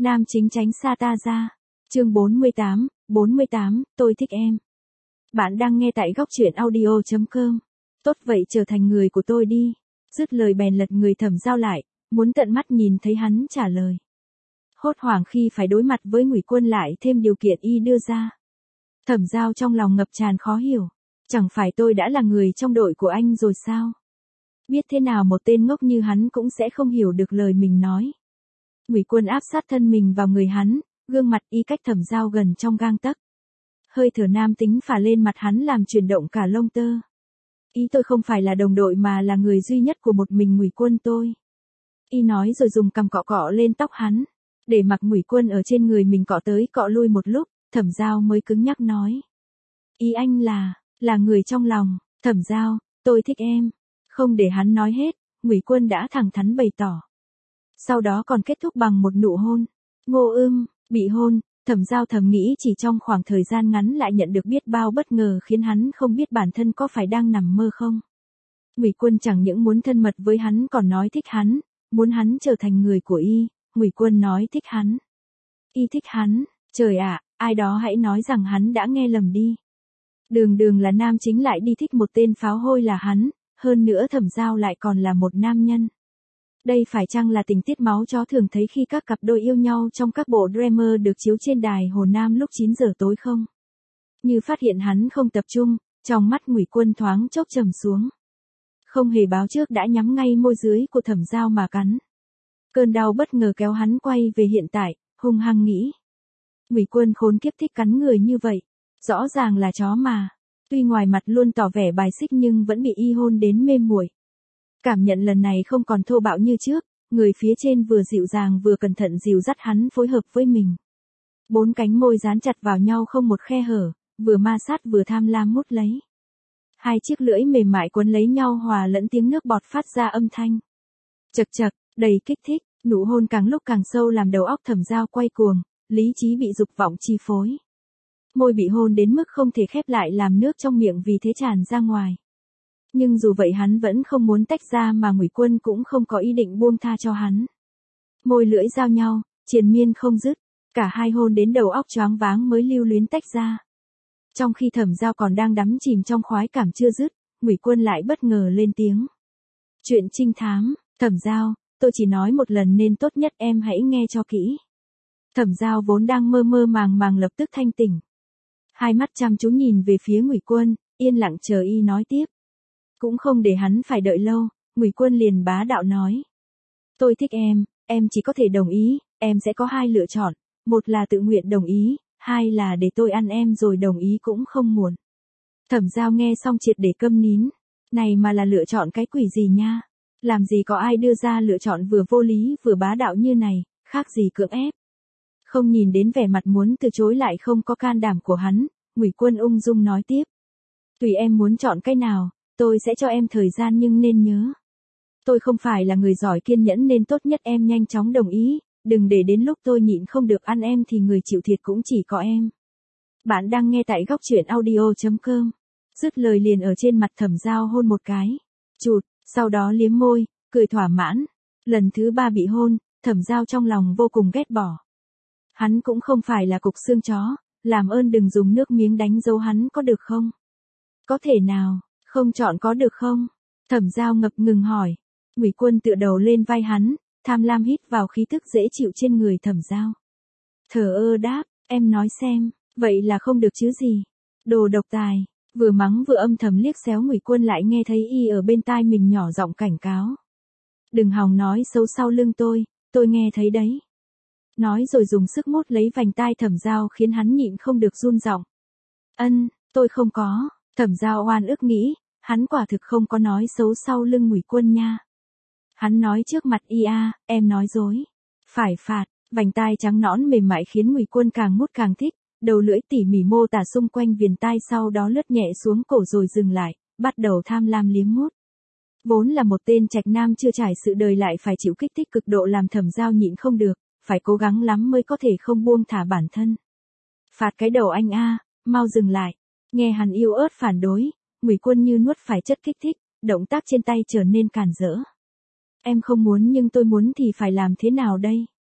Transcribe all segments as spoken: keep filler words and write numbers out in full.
Nam chính tránh xa ta ra. Chương bốn mươi tám, bốn mươi tám, tôi thích em. Bạn đang nghe tại góc truyện audio chấm com. Tốt vậy trở thành người của tôi đi. Dứt lời bèn lật người Thẩm Giao lại, muốn tận mắt nhìn thấy hắn trả lời. Hốt hoảng khi phải đối mặt với Ngụy Quân lại thêm điều kiện y đưa ra. Thẩm Giao trong lòng ngập tràn khó hiểu. Chẳng phải tôi đã là người trong đội của anh rồi sao? Biết thế nào một tên ngốc như hắn cũng sẽ không hiểu được lời mình nói. Ngụy Quân áp sát thân mình vào người hắn, gương mặt y cách Thẩm Giao gần trong gang tấc. Hơi thở nam tính phả lên mặt hắn làm chuyển động cả lông tơ. Ý tôi không phải là đồng đội mà là người duy nhất của một mình Ngụy Quân tôi. Y nói rồi dùng cằm cọ cọ lên tóc hắn, để mặc Ngụy Quân ở trên người mình cọ tới cọ lui một lúc, Thẩm Giao mới cứng nhắc nói. Ý anh là, là người trong lòng, Thẩm Giao, tôi thích em. Không để hắn nói hết, Ngụy Quân đã thẳng thắn bày tỏ. Sau đó còn kết thúc bằng một nụ hôn. Ngô ưm, bị hôn, Thẩm Giao thầm nghĩ chỉ trong khoảng thời gian ngắn lại nhận được biết bao bất ngờ khiến hắn không biết bản thân có phải đang nằm mơ không. Ngụy Quân chẳng những muốn thân mật với hắn còn nói thích hắn, muốn hắn trở thành người của y. Ngụy Quân nói thích hắn. Y thích hắn, trời ạ, ai đó hãy nói rằng hắn đã nghe lầm đi. Đường đường là nam chính lại đi thích một tên pháo hôi là hắn, hơn nữa Thẩm Giao lại còn là một nam nhân. Đây phải chăng là tình tiết máu chó thường thấy khi các cặp đôi yêu nhau trong các bộ drama được chiếu trên đài Hồ Nam lúc chín giờ tối không? Như phát hiện hắn không tập trung, trong mắt Ngụy Quân thoáng chốc trầm xuống. Không hề báo trước đã nhắm ngay môi dưới của Thẩm Giao mà cắn. Cơn đau bất ngờ kéo hắn quay về hiện tại, hung hăng nghĩ. Ngụy Quân khốn kiếp thích cắn người như vậy, rõ ràng là chó mà. Tuy ngoài mặt luôn tỏ vẻ bài xích nhưng vẫn bị y hôn đến mê muội. Cảm nhận lần này không còn thô bạo như trước, người phía trên vừa dịu dàng vừa cẩn thận dìu dắt hắn phối hợp với mình. Bốn cánh môi dán chặt vào nhau không một khe hở, vừa ma sát vừa tham lam mút lấy. Hai chiếc lưỡi mềm mại quấn lấy nhau hòa lẫn tiếng nước bọt phát ra âm thanh. Chật chật, đầy kích thích, nụ hôn càng lúc càng sâu làm đầu óc Thẩm Giao quay cuồng, lý trí bị dục vọng chi phối. Môi bị hôn đến mức không thể khép lại làm nước trong miệng vì thế tràn ra ngoài. Nhưng dù vậy hắn vẫn không muốn tách ra mà Ngụy Quân cũng không có ý định buông tha cho hắn. Môi lưỡi giao nhau, triền miên không dứt, cả hai hôn đến đầu óc choáng váng mới lưu luyến tách ra. Trong khi Thẩm Giao còn đang đắm chìm trong khoái cảm chưa dứt, Ngụy Quân lại bất ngờ lên tiếng. Chuyện trinh thám, Thẩm Giao, tôi chỉ nói một lần nên tốt nhất em hãy nghe cho kỹ. Thẩm Giao vốn đang mơ mơ màng màng lập tức thanh tỉnh. Hai mắt chăm chú nhìn về phía Ngụy Quân, yên lặng chờ y nói tiếp. Cũng không để hắn phải đợi lâu, Ngụy Quân liền bá đạo nói. Tôi thích em, em chỉ có thể đồng ý, em sẽ có hai lựa chọn, một là tự nguyện đồng ý, hai là để tôi ăn em rồi đồng ý cũng không muộn. Thẩm Giao nghe xong triệt để câm nín, này mà là lựa chọn cái quỷ gì nha, làm gì có ai đưa ra lựa chọn vừa vô lý vừa bá đạo như này, khác gì cưỡng ép. Không nhìn đến vẻ mặt muốn từ chối lại không có can đảm của hắn, Ngụy Quân ung dung nói tiếp. Tùy em muốn chọn cái nào. Tôi sẽ cho em thời gian nhưng nên nhớ. Tôi không phải là người giỏi kiên nhẫn nên tốt nhất em nhanh chóng đồng ý, đừng để đến lúc tôi nhịn không được ăn em thì người chịu thiệt cũng chỉ có em. Bạn đang nghe tại góc truyện audio chấm com. Dứt lời liền ở trên mặt Thẩm Giao hôn một cái. Chụt, sau đó liếm môi, cười thỏa mãn. Lần thứ ba bị hôn, Thẩm Giao trong lòng vô cùng ghét bỏ. Hắn cũng không phải là cục xương chó, làm ơn đừng dùng nước miếng đánh dấu hắn có được không? Có thể nào? Không chọn có được không? Thẩm Giao ngập ngừng hỏi. Ngụy Quân tựa đầu lên vai hắn, tham lam hít vào khí tức dễ chịu trên người Thẩm Giao. Thờ ơ đáp, em nói xem, vậy là không được chứ gì? Đồ độc tài, vừa mắng vừa âm thầm liếc xéo Ngụy Quân lại nghe thấy y ở bên tai mình nhỏ giọng cảnh cáo. Đừng hòng nói xấu sau lưng tôi, tôi nghe thấy đấy. Nói rồi dùng sức mốt lấy vành tai Thẩm Giao khiến hắn nhịn không được run giọng. Ân, tôi không có. Thẩm Giao oan ức nghĩ, hắn quả thực không có nói xấu sau lưng Ngụy Quân nha. Hắn nói trước mặt y a, em nói dối. Phải phạt, vành tai trắng nõn mềm mại khiến Ngụy Quân càng mút càng thích, đầu lưỡi tỉ mỉ mô tả xung quanh viền tai sau đó lướt nhẹ xuống cổ rồi dừng lại, bắt đầu tham lam liếm mút. Vốn là một tên trạch nam chưa trải sự đời lại phải chịu kích thích cực độ làm Thẩm Giao nhịn không được, phải cố gắng lắm mới có thể không buông thả bản thân. Phạt cái đầu anh a, mau dừng lại. Nghe hắn yếu ớt phản đối, Ngụy Quân như nuốt phải chất kích thích, động tác trên tay trở nên càn rỡ. Em không muốn nhưng tôi muốn thì phải làm thế nào đây?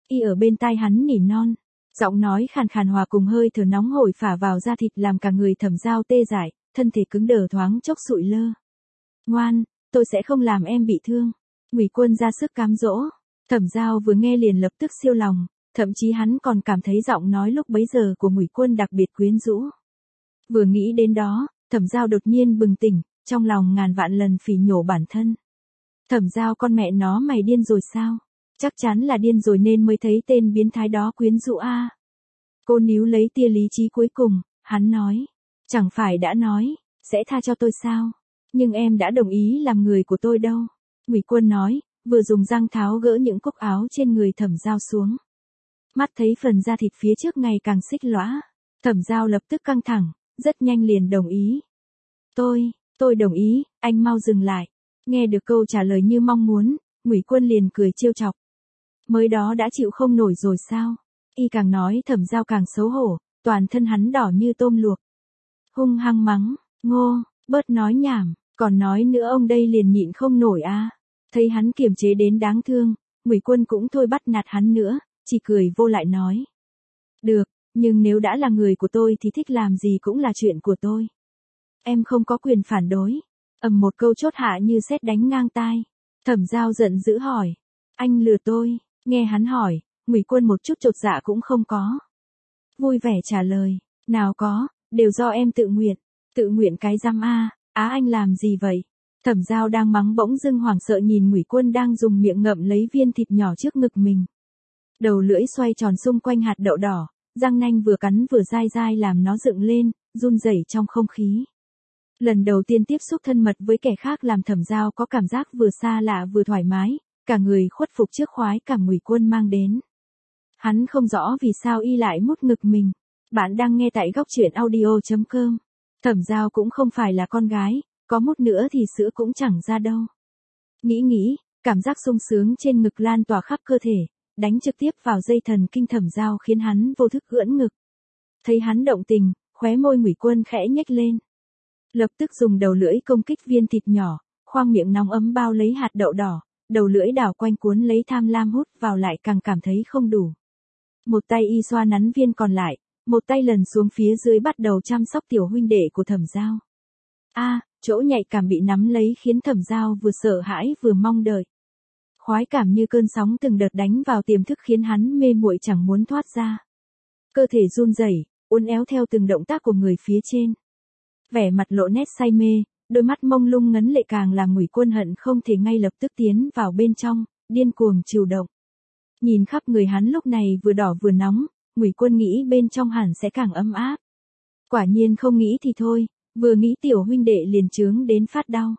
Y ở bên tai hắn nỉ non. Giọng nói khàn khàn hòa cùng hơi thở nóng hổi phả vào da thịt làm cả người Thẩm Giao tê dại, thân thể cứng đờ thoáng chốc sụi lơ. Ngoan, tôi sẽ không làm em bị thương. Ngụy Quân ra sức cám dỗ. Thẩm Giao vừa nghe liền lập tức siêu lòng, thậm chí hắn còn cảm thấy giọng nói lúc bấy giờ của Ngụy Quân đặc biệt quyến rũ. Vừa nghĩ đến đó, Thẩm Giao đột nhiên bừng tỉnh, trong lòng ngàn vạn lần phỉ nhổ bản thân. Thẩm Giao con mẹ nó mày điên rồi sao? Chắc chắn là điên rồi nên mới thấy tên biến thái đó quyến rũ a. À. Cô níu lấy tia lý trí cuối cùng, hắn nói. Chẳng phải đã nói, sẽ tha cho tôi sao? Nhưng em đã đồng ý làm người của tôi đâu. Ngụy Quân nói, vừa dùng răng tháo gỡ những cúc áo trên người Thẩm Giao xuống. Mắt thấy phần da thịt phía trước ngày càng xích lõa. Thẩm Giao lập tức căng thẳng, rất nhanh liền đồng ý. Tôi, tôi đồng ý, anh mau dừng lại. Nghe được câu trả lời như mong muốn, Ngụy Quân liền cười trêu chọc. Mới đó đã chịu không nổi rồi sao? Y càng nói Thẩm Giao càng xấu hổ, toàn thân hắn đỏ như tôm luộc. Hung hăng mắng, Ngô, bớt nói nhảm, còn nói nữa ông đây liền nhịn không nổi a. À. Thấy hắn kiềm chế đến đáng thương, Ngụy Quân cũng thôi bắt nạt hắn nữa, chỉ cười vô lại nói. Được, nhưng nếu đã là người của tôi thì thích làm gì cũng là chuyện của tôi. Em không có quyền phản đối. Ầm một câu chốt hạ như sét đánh ngang tai. Thẩm Giao giận dữ hỏi. Anh lừa tôi. Nghe hắn hỏi, Ngụy Quân một chút chột dạ cũng không có. Vui vẻ trả lời. Nào có, đều do em tự nguyện. Tự nguyện cái răm a, á anh làm gì vậy? Thẩm Giao đang mắng bỗng dưng hoảng sợ nhìn Ngụy Quân đang dùng miệng ngậm lấy viên thịt nhỏ trước ngực mình. Đầu lưỡi xoay tròn xung quanh hạt đậu đỏ, răng nanh vừa cắn vừa dai dai làm nó dựng lên, run rẩy trong không khí. Lần đầu tiên tiếp xúc thân mật với kẻ khác làm Thẩm Giao có cảm giác vừa xa lạ vừa thoải mái, cả người khuất phục trước khoái cảm Ngụy Quân mang đến. Hắn không rõ vì sao y lại mút ngực mình. Bạn đang nghe tại góc truyện audio chấm com. Thẩm Giao cũng không phải là con gái, có mút nữa thì sữa cũng chẳng ra đâu. Nghĩ nghĩ, cảm giác sung sướng trên ngực lan tỏa khắp cơ thể, đánh trực tiếp vào dây thần kinh Thẩm Giao khiến hắn vô thức ưỡn ngực. Thấy hắn động tình, khóe môi Ngụy Quân khẽ nhếch lên. Lập tức dùng đầu lưỡi công kích viên thịt nhỏ, khoang miệng nóng ấm bao lấy hạt đậu đỏ, đầu lưỡi đảo quanh cuốn lấy tham lam hút vào lại càng cảm thấy không đủ. Một tay y xoa nắn viên còn lại, một tay lần xuống phía dưới bắt đầu chăm sóc tiểu huynh đệ của Thẩm Giao. A, à, chỗ nhạy cảm bị nắm lấy khiến Thẩm Giao vừa sợ hãi vừa mong đợi. Khoái cảm như cơn sóng từng đợt đánh vào tiềm thức khiến hắn mê muội chẳng muốn thoát ra. Cơ thể run rẩy, uốn éo theo từng động tác của người phía trên. Vẻ mặt lộ nét say mê, đôi mắt mông lung ngấn lệ càng làm Ngụy Quân hận không thể ngay lập tức tiến vào bên trong, điên cuồng trừu động. Nhìn khắp người hắn lúc này vừa đỏ vừa nóng, Ngụy Quân nghĩ bên trong hẳn sẽ càng ấm áp. Quả nhiên không nghĩ thì thôi, vừa nghĩ tiểu huynh đệ liền chướng đến phát đau.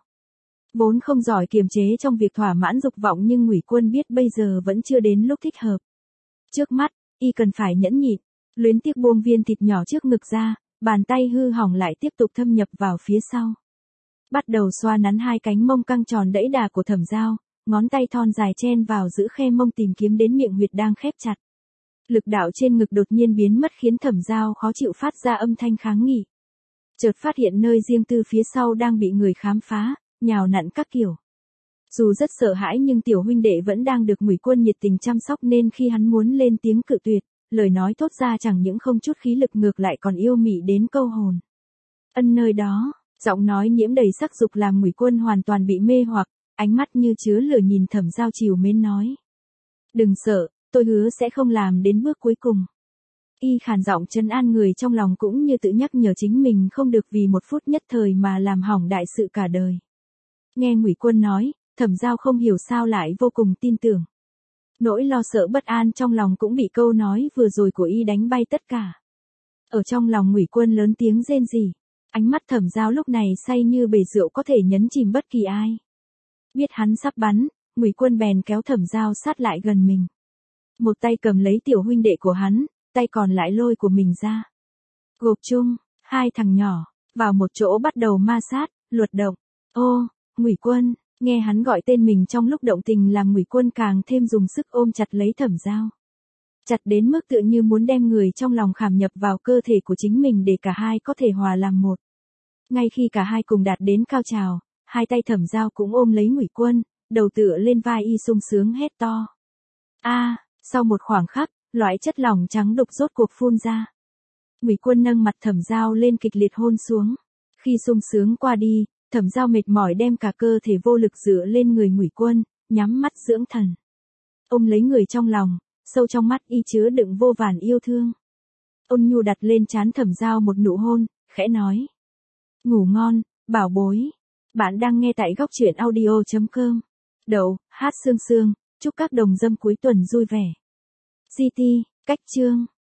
Vốn không giỏi kiềm chế trong việc thỏa mãn dục vọng nhưng Ngụy Quân biết bây giờ vẫn chưa đến lúc thích hợp. Trước mắt, y cần phải nhẫn nhịn, luyến tiếc buông viên thịt nhỏ trước ngực ra, bàn tay hư hỏng lại tiếp tục thâm nhập vào phía sau. Bắt đầu xoa nắn hai cánh mông căng tròn đẫy đà của Thẩm Giao, ngón tay thon dài chen vào giữ khe mông tìm kiếm đến miệng huyệt đang khép chặt. Lực đạo trên ngực đột nhiên biến mất khiến Thẩm Giao khó chịu phát ra âm thanh kháng nghị. Chợt phát hiện nơi riêng tư phía sau đang bị người khám phá, nhào nặn các kiểu. Dù rất sợ hãi nhưng tiểu huynh đệ vẫn đang được Ngụy Quân nhiệt tình chăm sóc nên khi hắn muốn lên tiếng cự tuyệt, lời nói thốt ra chẳng những không chút khí lực ngược lại còn yêu mị đến câu hồn. Ân nơi đó, giọng nói nhiễm đầy sắc dục làm Ngụy Quân hoàn toàn bị mê hoặc, ánh mắt như chứa lửa nhìn Thẩm Giao trìu mến nói. Đừng sợ, tôi hứa sẽ không làm đến bước cuối cùng. Y khàn giọng trấn an người trong lòng cũng như tự nhắc nhở chính mình không được vì một phút nhất thời mà làm hỏng đại sự cả đời. Nghe Ngụy Quân nói, Thẩm Giao không hiểu sao lại vô cùng tin tưởng. Nỗi lo sợ bất an trong lòng cũng bị câu nói vừa rồi của y đánh bay tất cả. Ở trong lòng Ngụy Quân lớn tiếng rên rỉ, ánh mắt Thẩm Giao lúc này say như bể rượu có thể nhấn chìm bất kỳ ai. Biết hắn sắp bắn, Ngụy Quân bèn kéo Thẩm Giao sát lại gần mình. Một tay cầm lấy tiểu huynh đệ của hắn, tay còn lại lôi của mình ra. Gộp chung, hai thằng nhỏ, vào một chỗ bắt đầu ma sát, luật động. Ô, Ngụy Quân, nghe hắn gọi tên mình trong lúc động tình làm Ngụy Quân càng thêm dùng sức ôm chặt lấy Thẩm Giao. Chặt đến mức tựa như muốn đem người trong lòng khảm nhập vào cơ thể của chính mình để cả hai có thể hòa làm một. Ngay khi cả hai cùng đạt đến cao trào, hai tay Thẩm Giao cũng ôm lấy Ngụy Quân, đầu tựa lên vai y sung sướng hét to. A, Sau một khoảng khắc, loại chất lỏng trắng đục rốt cuộc phun ra. Ngụy Quân nâng mặt Thẩm Giao lên kịch liệt hôn xuống. Khi sung sướng qua đi, Thẩm Giao mệt mỏi đem cả cơ thể vô lực dựa lên người Ngụy Quân, nhắm mắt dưỡng thần. Ôm lấy người trong lòng, sâu trong mắt y chứa đựng vô vàn yêu thương. Ôn nhu đặt lên trán Thẩm Giao một nụ hôn, khẽ nói. Ngủ ngon, bảo bối. Bạn đang nghe tại góc truyện audio chấm com. Đậu, hát sương sương, chúc các đồng dâm cuối tuần vui vẻ. giê tê, cách chương.